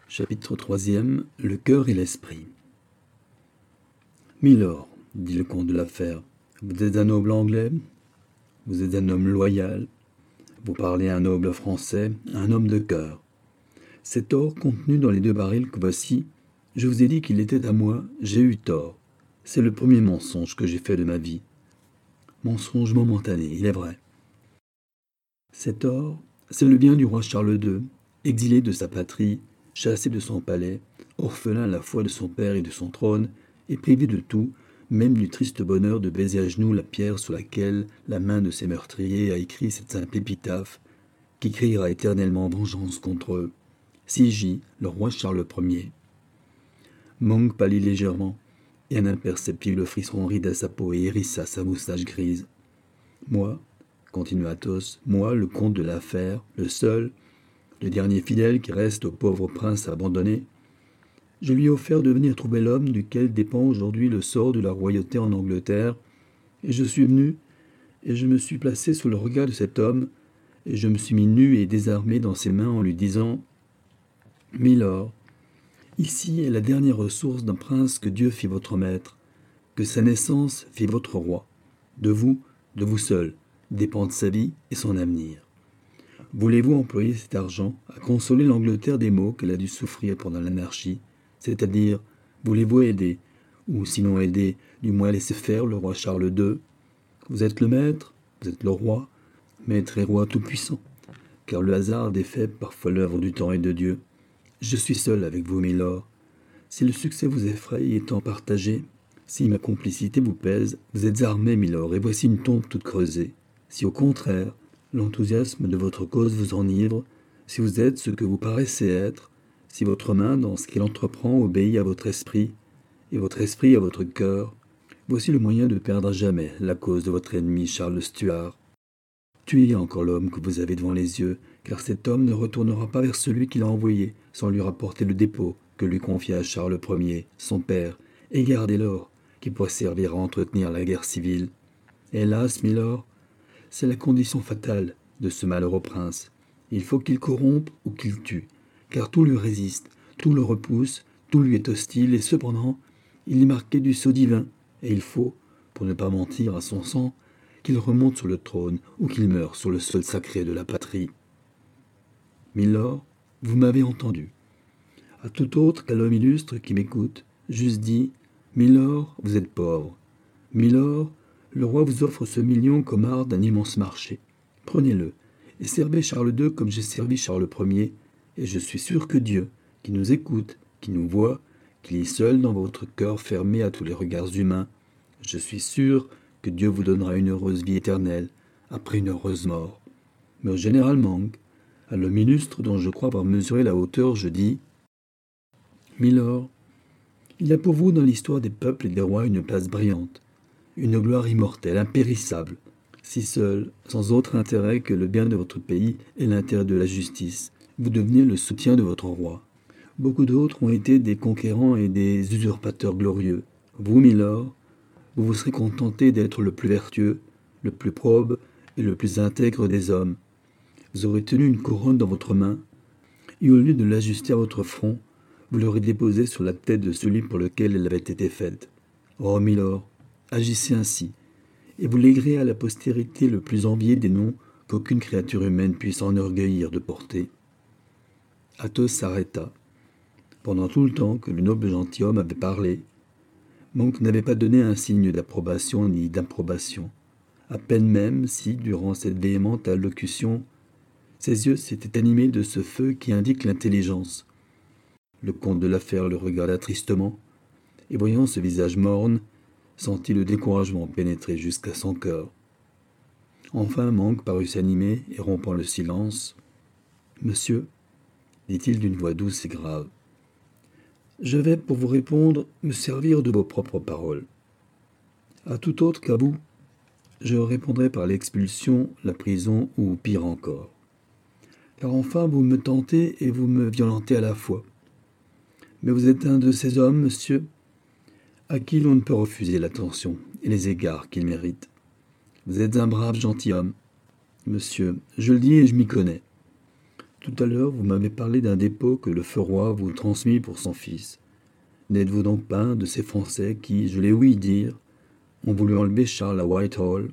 Chapitre 3e. Le cœur et l'esprit. Milord, dit le comte de la Fère, vous êtes un noble anglais, vous êtes un homme loyal, vous parlez un noble français, un homme de cœur. Cet or contenu dans les 2 barils que voici, je vous ai dit qu'il était à moi, j'ai eu tort. C'est le premier mensonge que j'ai fait de ma vie. Mensonge momentané, il est vrai. Cet or, c'est le bien du roi Charles II, exilé de sa patrie, chassé de son palais, orphelin à la fois de son père et de son trône, et privé de tout, même du triste bonheur de baiser à genoux la pierre sur laquelle la main de ses meurtriers a écrit cette simple épitaphe, qui criera éternellement vengeance contre eux. C.J., le roi Charles Ier. Monk pâlit légèrement, et un imperceptible frisson rida sa peau et hérissa sa moustache grise. Moi, continua Athos, moi, le comte de la Fère, le seul, le dernier fidèle qui reste au pauvre prince abandonné, je lui ai offert de venir trouver l'homme duquel dépend aujourd'hui le sort de la royauté en Angleterre, et je suis venu, et je me suis placé sous le regard de cet homme, et je me suis mis nu et désarmé dans ses mains en lui disant « Milord, ici est la dernière ressource d'un prince que Dieu fit votre maître, que sa naissance fit votre roi. De vous seul, dépendent sa vie et son avenir. Voulez-vous employer cet argent à consoler l'Angleterre des maux qu'elle a dû souffrir pendant l'anarchie, c'est-à-dire, voulez-vous aider, ou sinon aider, du moins laisser faire le roi Charles II? Vous êtes le maître, vous êtes le roi, maître et roi tout-puissant, car le hasard défait parfois l'œuvre du temps et de Dieu. Je suis seul avec vous, milord. Si le succès vous effraie étant partagé, si ma complicité vous pèse, vous êtes armé, milord, et voici une tombe toute creusée. Si au contraire, l'enthousiasme de votre cause vous enivre, si vous êtes ce que vous paraissez être, si votre main, dans ce qu'elle entreprend, obéit à votre esprit, et votre esprit à votre cœur, voici le moyen de perdre à jamais la cause de votre ennemi Charles Stuart. Tuez encore l'homme que vous avez devant les yeux, car cet homme ne retournera pas vers celui qui l'a envoyé, sans lui rapporter le dépôt que lui confia Charles Ier, son père, et gardez l'or, qui pourrait servir à entretenir la guerre civile. Hélas, milord, c'est la condition fatale de ce malheureux prince. Il faut qu'il corrompe ou qu'il tue, car tout lui résiste, tout le repousse, tout lui est hostile, et cependant, il est marqué du sceau divin, et il faut, pour ne pas mentir à son sang, qu'il remonte sur le trône ou qu'il meure sur le sol sacré de la patrie. Milord, vous m'avez entendu. À tout autre qu'à l'homme illustre qui m'écoute, j'eusse dit « Milord, vous êtes pauvre. Milord, le roi vous offre ce million comme art d'un immense marché. Prenez-le, et servez Charles II comme j'ai servi Charles Ier, et je suis sûr que Dieu, qui nous écoute, qui nous voit, qui lit seul dans votre cœur fermé à tous les regards humains, je suis sûr que Dieu vous donnera une heureuse vie éternelle, après une heureuse mort. Mais au général Monk, à l'homme illustre dont je crois avoir mesuré la hauteur, je dis « Milord, il y a pour vous dans l'histoire des peuples et des rois une place brillante, une gloire immortelle, impérissable, si seul, sans autre intérêt que le bien de votre pays et l'intérêt de la justice, vous devenez le soutien de votre roi. Beaucoup d'autres ont été des conquérants et des usurpateurs glorieux. Vous, milord, vous vous serez contenté d'être le plus vertueux, le plus probe et le plus intègre des hommes. Vous aurez tenu une couronne dans votre main, et au lieu de l'ajuster à votre front, vous l'aurez déposée sur la tête de celui pour lequel elle avait été faite. Oh, milord, agissez ainsi, et vous léguerez à la postérité le plus envié des noms qu'aucune créature humaine puisse s'enorgueillir de porter. » Athos s'arrêta. Pendant tout le temps que le noble gentilhomme avait parlé, Monk n'avait pas donné un signe d'approbation ni d'improbation. À peine même si, durant cette véhémente allocution, ses yeux s'étaient animés de ce feu qui indique l'intelligence. Le comte de la Fère le regarda tristement, et voyant ce visage morne, sentit le découragement pénétrer jusqu'à son cœur. Enfin Monk parut s'animer et rompant le silence. « Monsieur, dit-il d'une voix douce et grave, je vais, pour vous répondre, me servir de vos propres paroles. À tout autre qu'à vous, je répondrai par l'expulsion, la prison ou pire encore. Car enfin vous me tentez et vous me violentez à la fois. Mais vous êtes un de ces hommes, monsieur, à qui l'on ne peut refuser l'attention et les égards qu'ils méritent. Vous êtes un brave gentilhomme, monsieur, je le dis et je m'y connais. Tout à l'heure, vous m'avez parlé d'un dépôt que le feu roi vous transmit pour son fils. N'êtes-vous donc pas un de ces Français qui, je l'ai ouï dire, ont voulu enlever Charles à Whitehall?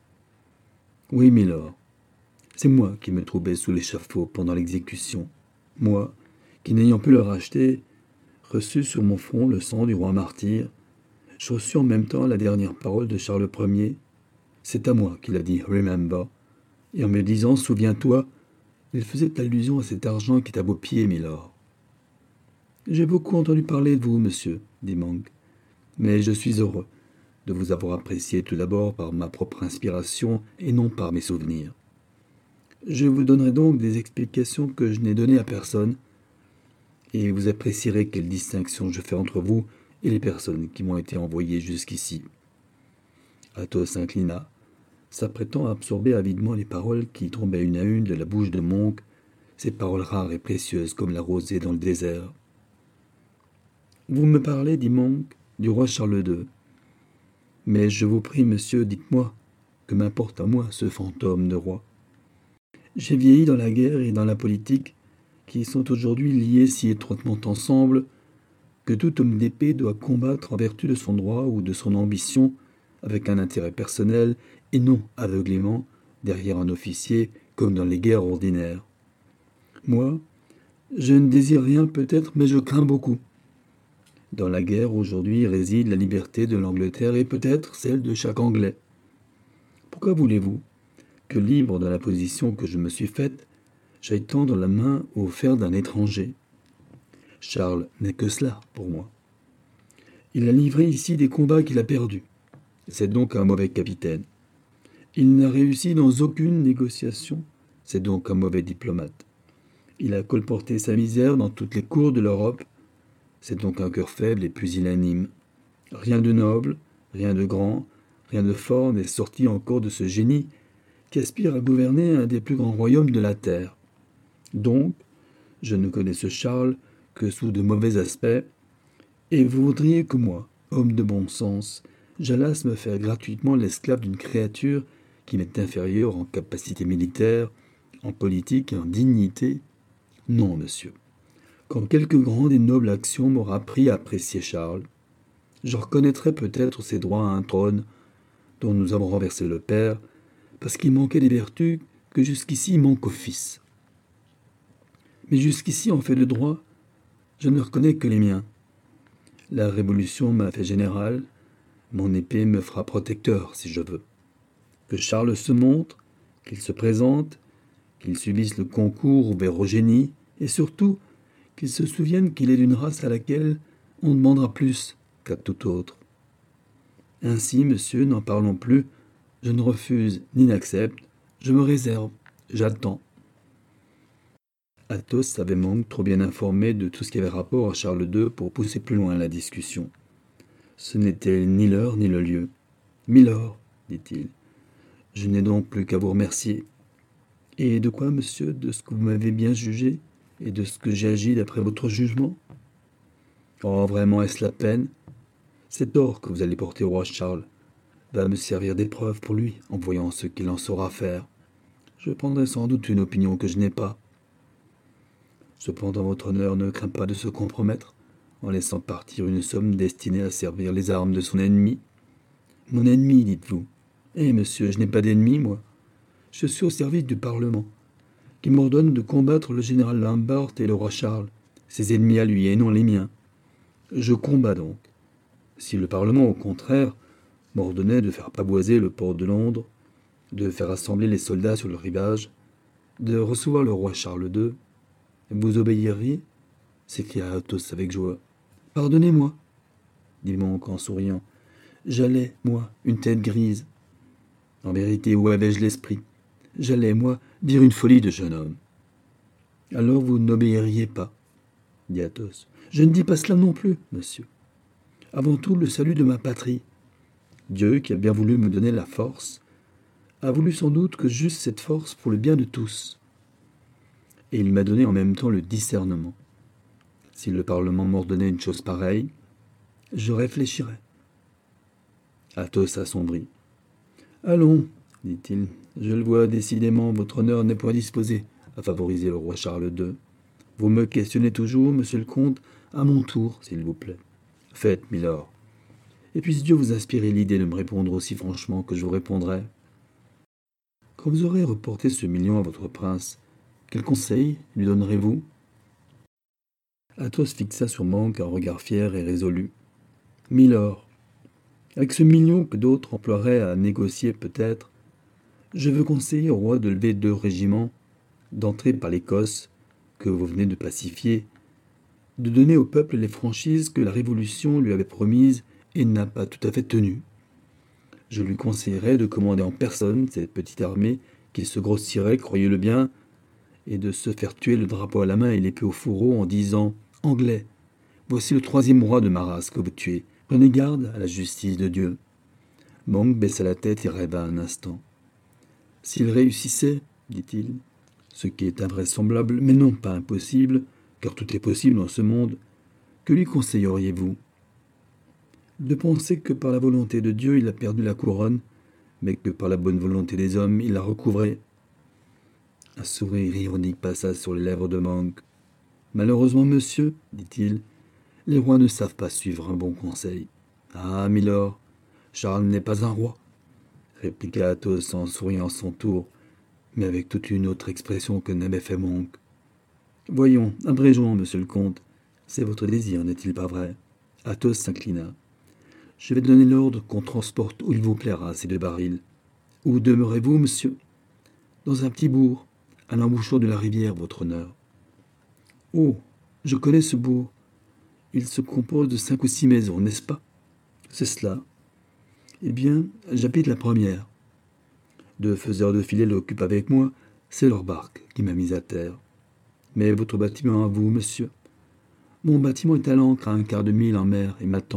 Oui, milord. C'est moi qui me trouvais sous l'échafaud pendant l'exécution. Moi, qui n'ayant pu le racheter, reçus sur mon front le sang du roi martyr, je reçus en même temps la dernière parole de Charles Ier. C'est à moi qu'il a dit « Remember », et en me disant « Souviens-toi », il faisait allusion à cet argent qui est à vos pieds, milord. J'ai beaucoup entendu parler de vous, monsieur, dit Monk, mais je suis heureux de vous avoir apprécié tout d'abord par ma propre inspiration et non par mes souvenirs. Je vous donnerai donc des explications que je n'ai données à personne, et vous apprécierez quelle distinction je fais entre vous et les personnes qui m'ont été envoyées jusqu'ici. Athos s'inclina, s'apprêtant à absorber avidement les paroles qui tombaient une à une de la bouche de Monk, ces paroles rares et précieuses comme la rosée dans le désert. « Vous me parlez, dit Monk, du roi Charles II. Mais je vous prie, monsieur, dites-moi, que m'importe à moi ce fantôme de roi? J'ai vieilli dans la guerre et dans la politique, qui sont aujourd'hui liés si étroitement ensemble que tout homme d'épée doit combattre en vertu de son droit ou de son ambition, avec un intérêt personnel et non aveuglément derrière un officier comme dans les guerres ordinaires. Moi, je ne désire rien peut-être, mais je crains beaucoup. Dans la guerre aujourd'hui réside la liberté de l'Angleterre et peut-être celle de chaque Anglais. Pourquoi voulez-vous que, libre de la position que je me suis faite, j'aille tendre la main au fer d'un étranger? Charles n'est que cela pour moi. Il a livré ici des combats qu'il a perdus. C'est donc un mauvais capitaine. Il n'a réussi dans aucune négociation. C'est donc un mauvais diplomate. Il a colporté sa misère dans toutes les cours de l'Europe. C'est donc un cœur faible et pusillanime. Rien de noble, rien de grand, rien de fort n'est sorti encore de ce génie qui aspire à gouverner un des plus grands royaumes de la terre. Donc, je ne connais ce Charles que sous de mauvais aspects, et vous voudriez que moi, homme de bon sens, j'allasse me faire gratuitement l'esclave d'une créature qui m'est inférieure en capacité militaire, en politique et en dignité? Non, monsieur. Quand quelque grande et noble action m'aura appris à apprécier Charles, je reconnaîtrai peut-être ses droits à un trône dont nous avons renversé le père, parce qu'il manquait des vertus que jusqu'ici manquent au fils. Mais jusqu'ici, en fait de droit, je ne reconnais que les miens. La Révolution m'a fait général, mon épée me fera protecteur, si je veux. Que Charles se montre, qu'il se présente, qu'il subisse le concours ouvert au génie, et surtout qu'il se souvienne qu'il est d'une race à laquelle on demandera plus qu'à tout autre. Ainsi, monsieur, n'en parlons plus, je ne refuse ni n'accepte, je me réserve, j'attends. Athos savait Monk trop bien informé de tout ce qui avait rapport à Charles II pour pousser plus loin la discussion. Ce n'était ni l'heure ni le lieu. « Milord, dit-il, je n'ai donc plus qu'à vous remercier. Et de quoi, monsieur? De ce que vous m'avez bien jugé et de ce que j'ai agi d'après votre jugement? Oh, vraiment, est-ce la peine? Cet or que vous allez porter au roi Charles va me servir d'épreuve pour lui en voyant ce qu'il en saura faire. Je prendrai sans doute une opinion que je n'ai pas. Cependant, votre honneur ne craint pas de se compromettre en laissant partir une somme destinée à servir les armes de son ennemi? Mon ennemi, dites-vous? Eh, monsieur, je n'ai pas d'ennemi, moi. Je suis au service du Parlement, qui m'ordonne de combattre le général Lambert et le roi Charles, ses ennemis à lui et non les miens. Je combats donc. Si le Parlement, au contraire, m'ordonnait de faire pavoiser le port de Londres, de faire assembler les soldats sur le rivage, de recevoir le roi Charles II, vous obéiriez? S'écria Athos avec joie. Pardonnez-moi, dit Monk en souriant. J'allais, moi, une tête grise. En vérité, où avais-je l'esprit? J'allais, moi, dire une folie de jeune homme. Alors vous n'obéiriez pas, dit Athos. Je ne dis pas cela non plus, monsieur. Avant tout, le salut de ma patrie. Dieu, qui a bien voulu me donner la force, a voulu sans doute que j'eusse cette force pour le bien de tous. Et il m'a donné en même temps le discernement. Si le Parlement m'ordonnait une chose pareille, je réfléchirais. Athos assombrit. « Allons, dit-il, je le vois décidément, votre honneur n'est point disposé à favoriser le roi Charles II. Vous me questionnez toujours, monsieur le comte, à mon tour, s'il vous plaît. Faites, milord. Et puisse Dieu vous inspirer l'idée de me répondre aussi franchement que je vous répondrai. Quand vous aurez reporté ce million à votre prince, quel conseil lui donnerez-vous? Athos fixa sur Monk un regard fier et résolu. Milord, avec ce million que d'autres emploieraient à négocier peut-être, je veux conseiller au roi de lever 2 régiments, d'entrer par l'Écosse, que vous venez de pacifier, de donner au peuple les franchises que la Révolution lui avait promises et n'a pas tout à fait tenues. Je lui conseillerais de commander en personne cette petite armée qui se grossirait, croyez-le bien, et de se faire tuer le drapeau à la main et l'épée au fourreau en disant « Anglais, voici le 3e roi de ma race que vous tuez. Prenez garde à la justice de Dieu. » Monk baissa la tête et rêva un instant. « S'il réussissait, dit-il, ce qui est invraisemblable, mais non pas impossible, car tout est possible dans ce monde, que lui conseilleriez-vous? De penser que par la volonté de Dieu il a perdu la couronne, mais que par la bonne volonté des hommes il l'a recouvrée. » Un sourire ironique passa sur les lèvres de Monk. « Malheureusement, monsieur, dit-il, les rois ne savent pas suivre un bon conseil. »« Ah, milord, Charles n'est pas un roi, » répliqua Athos en souriant à son tour, mais avec toute une autre expression que n'avait fait Monk. « Voyons, abrégeons, monsieur le comte. C'est votre désir, n'est-il pas vrai ?» Athos s'inclina. « Je vais donner l'ordre qu'on transporte où il vous plaira ces 2 barils. Où demeurez-vous, monsieur ? » ?»« Dans un petit bourg, à l'embouchure de la rivière, votre honneur. »« Oh, je connais ce bourg. Il se compose de 5 ou 6 maisons, n'est-ce pas ? » ?»« C'est cela. »« Eh bien, j'habite la première. 2 faiseurs de filets l'occupent avec moi, c'est leur barque qui m'a mis à terre. Mais votre bâtiment à vous, monsieur ? » ?»« Mon bâtiment est à l'ancre à 1/4 de mille en mer et m'attend. »«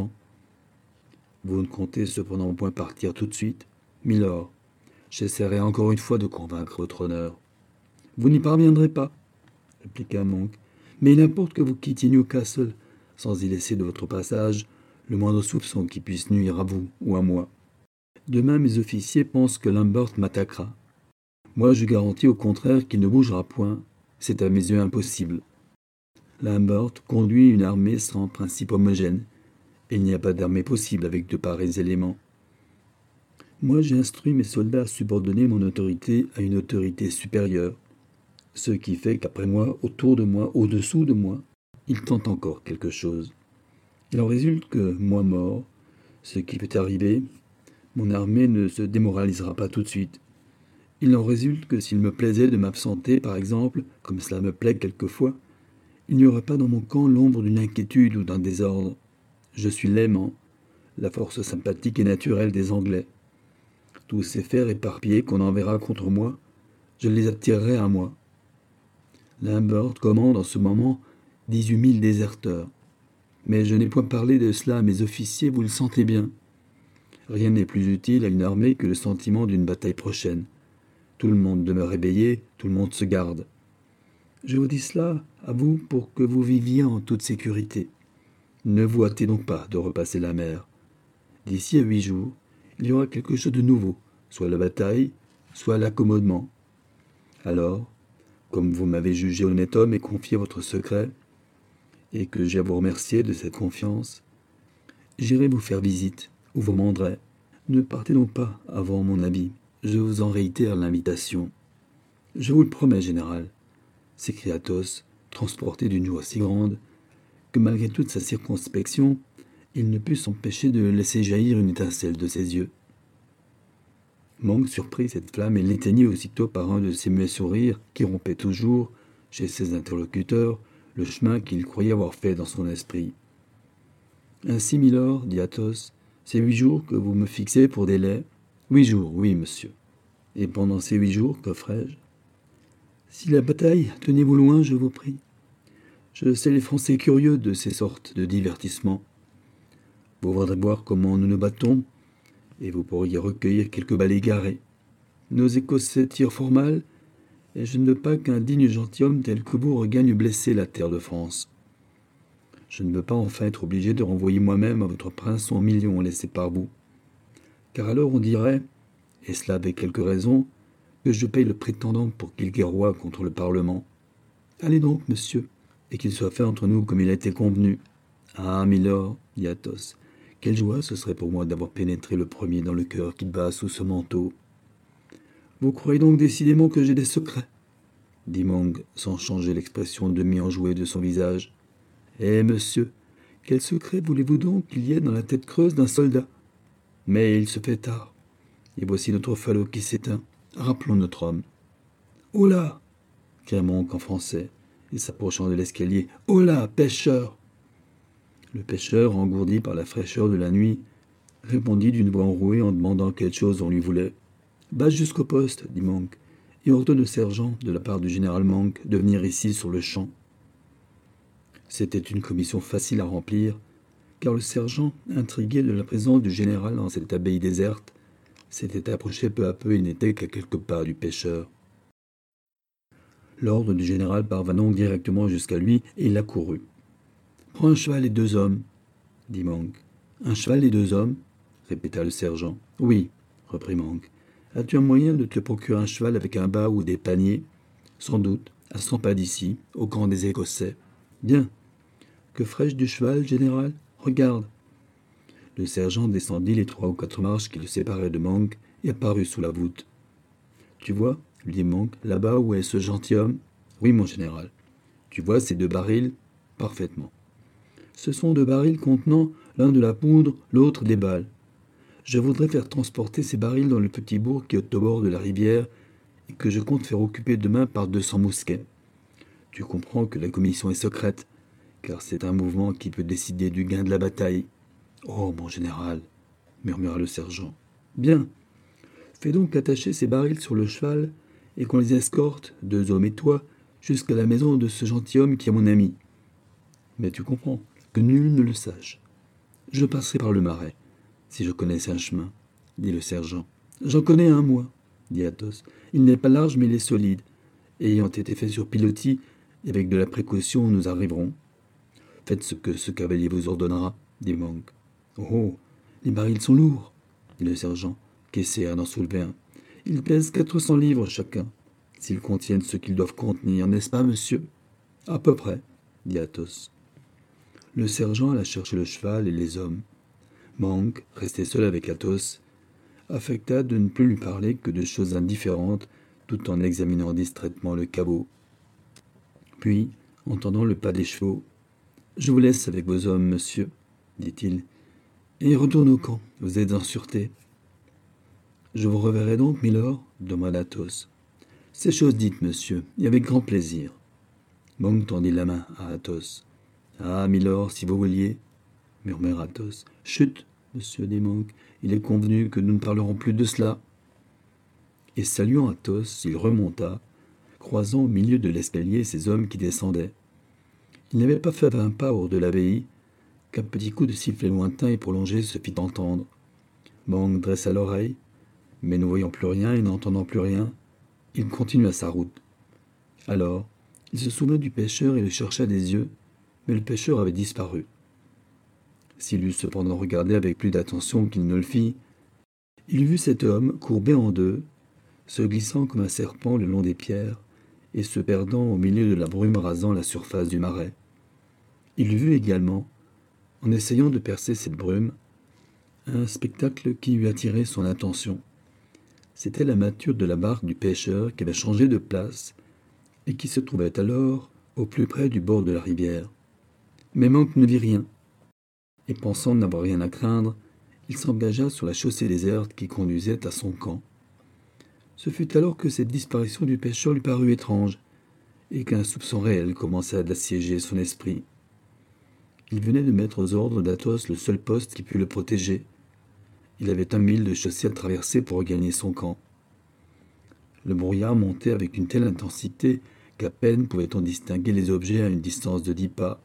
Vous ne comptez cependant point partir tout de suite, milord. J'essaierai encore une fois de convaincre votre honneur. »« Vous n'y parviendrez pas, » répliqua Monk, « mais il importe que vous quittiez Newcastle sans y laisser de votre passage le moindre soupçon qui puisse nuire à vous ou à moi. Demain, mes officiers pensent que Lambert m'attaquera. Moi, je garantis au contraire qu'il ne bougera point. C'est à mes yeux impossible. Lambert conduit une armée sans principe homogène, et il n'y a pas d'armée possible avec de pareils éléments. Moi, j'ai instruit mes soldats à subordonner mon autorité à une autorité supérieure, ce qui fait qu'après moi, autour de moi, au-dessous de moi, il tente encore quelque chose. Il en résulte que, moi mort, ce qui peut arriver, mon armée ne se démoralisera pas tout de suite. Il en résulte que s'il me plaisait de m'absenter, par exemple, comme cela me plaît quelquefois, il n'y aurait pas dans mon camp l'ombre d'une inquiétude ou d'un désordre. Je suis l'aimant, la force sympathique et naturelle des Anglais. Tous ces fers éparpillés qu'on enverra contre moi, je les attirerai à moi. Lambert commande en ce moment 18 000 déserteurs. Mais je n'ai point parlé de cela à mes officiers, vous le sentez bien. Rien n'est plus utile à une armée que le sentiment d'une bataille prochaine. Tout le monde demeure éveillé, tout le monde se garde. Je vous dis cela à vous pour que vous viviez en toute sécurité. Ne vous hâtez donc pas de repasser la mer. D'ici à 8 jours, il y aura quelque chose de nouveau, soit la bataille, soit l'accommodement. Alors, comme vous m'avez jugé honnête homme et confié votre secret, et que j'ai à vous remercier de cette confiance, j'irai vous faire visite, ou vous m'endrai. Ne partez donc pas avant mon avis. Je vous en réitère l'invitation. Je vous le promets, général, s'écria Athos, transporté d'une joie si grande, que malgré toute sa circonspection, il ne put s'empêcher de laisser jaillir une étincelle de ses yeux. Monk surprit cette flamme et l'éteignit aussitôt par un de ces muets sourires qui rompaient toujours, chez ses interlocuteurs, le chemin qu'il croyait avoir fait dans son esprit. « Ainsi, milord, dit Athos, c'est 8 jours que vous me fixez pour délai. 8 jours, oui, monsieur. Et pendant ces 8 jours, que ferai-je? Si la bataille, tenez-vous loin, je vous prie. Je sais les Français curieux de ces sortes de divertissements. Vous voudrez voir comment nous nous battons, et vous pourriez recueillir quelques balles égarées. Nos Écossais tirent fort mal, et je ne veux pas qu'un digne gentilhomme tel que vous regagne blessé la terre de France. Je ne veux pas enfin être obligé de renvoyer moi-même à votre prince son million laissé par vous. Car alors on dirait, et cela avec quelques raisons, que je paye le prétendant pour qu'il guerroie contre le Parlement. Allez donc, monsieur, et qu'il soit fait entre nous comme il a été convenu. Ah, milord, dit Athos, quelle joie ce serait pour moi d'avoir pénétré le premier dans le cœur qui bat sous ce manteau. Vous croyez donc décidément que j'ai des secrets, dit Monk, sans changer l'expression demi-enjouée de son visage. Eh, monsieur, quel secret voulez-vous donc qu'il y ait dans la tête creuse d'un soldat? Mais il se fait tard, et voici notre falot qui s'éteint. Rappelons notre homme. « Oh là !» cria Monk en français, et s'approchant de l'escalier. « Oh là, pêcheur !» Le pêcheur, engourdi par la fraîcheur de la nuit, répondit d'une voix enrouée en demandant quelle chose on lui voulait. « Bas jusqu'au poste, dit Monk, et ordonne au sergent, de la part du général Monk, de venir ici sur le champ. » C'était une commission facile à remplir, car le sergent, intrigué de la présence du général dans cette abbaye déserte, s'était approché peu à peu et n'était qu'à quelques pas du pêcheur. L'ordre du général parvint donc directement jusqu'à lui, et il accourut. « Prends un cheval et 2 hommes, dit Monk. « Un cheval et 2 hommes, répéta le sergent. « Oui, reprit Monk. As-tu un moyen de te procurer un cheval avec un bât ou des paniers? Sans doute, à 100 pas d'ici, au camp des Écossais. Bien. Que ferais-je du cheval, général? Regarde. » Le sergent descendit les 3 ou 4 marches qui le séparaient de Monk et apparut sous la voûte. « Tu vois, lui dit Monk, là-bas où est ce gentilhomme? Oui, mon général. Tu vois ces 2 barils? Parfaitement. Ce sont 2 barils contenant l'un de la poudre, l'autre des balles. Je voudrais faire transporter ces barils dans le petit bourg qui est au bord de la rivière et que je compte faire occuper demain par 200 mousquets. Tu comprends que la commission est secrète, car c'est un mouvement qui peut décider du gain de la bataille. Oh, mon général, murmura le sergent. Bien. Fais donc attacher ces barils sur le cheval et qu'on les escorte, 2 hommes et toi, jusqu'à la maison de ce gentilhomme qui est mon ami. Mais tu comprends, que nul ne le sache. Je passerai par le marais, si je connaissais un chemin, dit le sergent. J'en connais un, moi, dit Athos. Il n'est pas large, mais il est solide. Et ayant été fait sur pilotis, et avec de la précaution, nous arriverons. Faites ce que ce cavalier vous ordonnera, dit Monk. Oh, les barils sont lourds, dit le sergent, qui essaya d'en soulever un. Ils pèsent 400 livres chacun, s'ils contiennent ce qu'ils doivent contenir, n'est-ce pas, monsieur? À peu près, dit Athos. Le sergent alla chercher le cheval et les hommes. Monk, resté seul avec Athos, affecta de ne plus lui parler que de choses indifférentes, tout en examinant distraitement le cabot. Puis, entendant le pas des chevaux, « Je vous laisse avec vos hommes, monsieur, dit-il, et retourne au camp, vous êtes en sûreté. »« Je vous reverrai donc, milord » demanda Athos. « C'est chose dite, monsieur, et avec grand plaisir. » Monk tendit la main à Athos. « Ah, milord, si vous vouliez, » murmura Athos. « Chut, monsieur, dit Monk, il est convenu que nous ne parlerons plus de cela. » Et saluant Athos, il remonta, croisant au milieu de l'escalier ces hommes qui descendaient. Il n'avait pas fait 20 pas hors de l'abbaye qu'un petit coup de sifflet lointain et prolongé se fit entendre. Monk dressa l'oreille, mais ne voyant plus rien et n'entendant plus rien, il continua sa route. Alors, il se souvint du pêcheur et le chercha des yeux, mais le pêcheur avait disparu. S'il eût cependant regardé avec plus d'attention qu'il ne le fit, il eût vu cet homme courbé en 2, se glissant comme un serpent le long des pierres et se perdant au milieu de la brume rasant la surface du marais. Il eût vu également, en essayant de percer cette brume, un spectacle qui eût attiré son attention. C'était la mâture de la barque du pêcheur qui avait changé de place et qui se trouvait alors au plus près du bord de la rivière. Mais Monk ne vit rien, et pensant n'avoir rien à craindre, il s'engagea sur la chaussée déserte qui conduisait à son camp. Ce fut alors que cette disparition du pêcheur lui parut étrange, et qu'un soupçon réel commença d'assiéger son esprit. Il venait de mettre aux ordres d'Athos le seul poste qui pût le protéger. Il avait 1 mille de chaussée à traverser pour regagner son camp. Le brouillard montait avec une telle intensité qu'à peine pouvait-on distinguer les objets à une distance de 10 pas.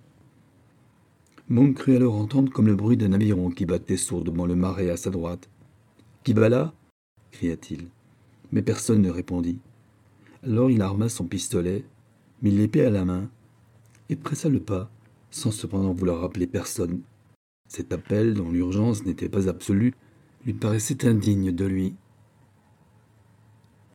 Monk crut alors entendre comme le bruit d'un aviron qui battait sourdement le marais à sa droite. « Qui va là » cria-t-il. Mais personne ne répondit. Alors il arma son pistolet, mit l'épée à la main, et pressa le pas, sans cependant vouloir appeler personne. Cet appel, dont l'urgence n'était pas absolue, lui paraissait indigne de lui.